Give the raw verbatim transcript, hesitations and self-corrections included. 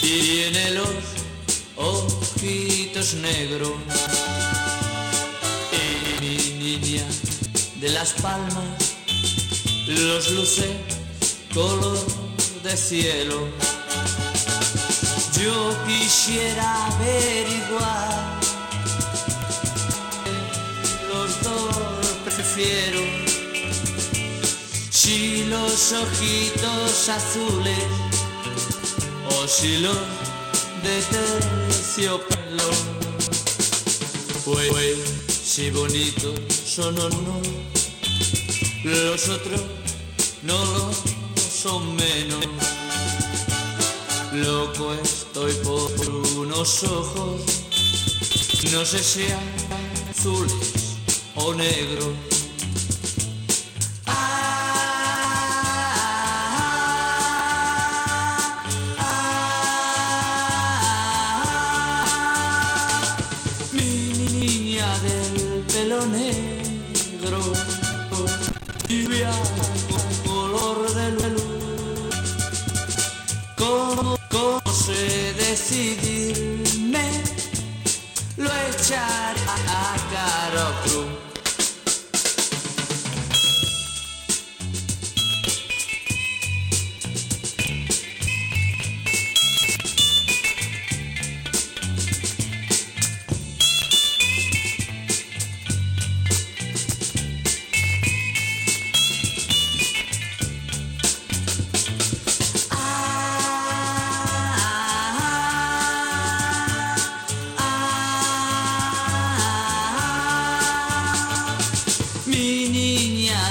Tiene los ojitos negros y mi niña de Las Palmas los luce color de cielo. Yo quisiera averiguar, los dos prefiero, si los ojitos azules o si los de terciopelo. Pues, pues si bonitos son o no, los otros no lo son menos. Loco estoy por unos ojos, no sé si azules o negros. Del pelo negro, tibia color de luz. ¿Cómo, cómo sé decidirme? Lo echaré a Caro Cruz. Mi niña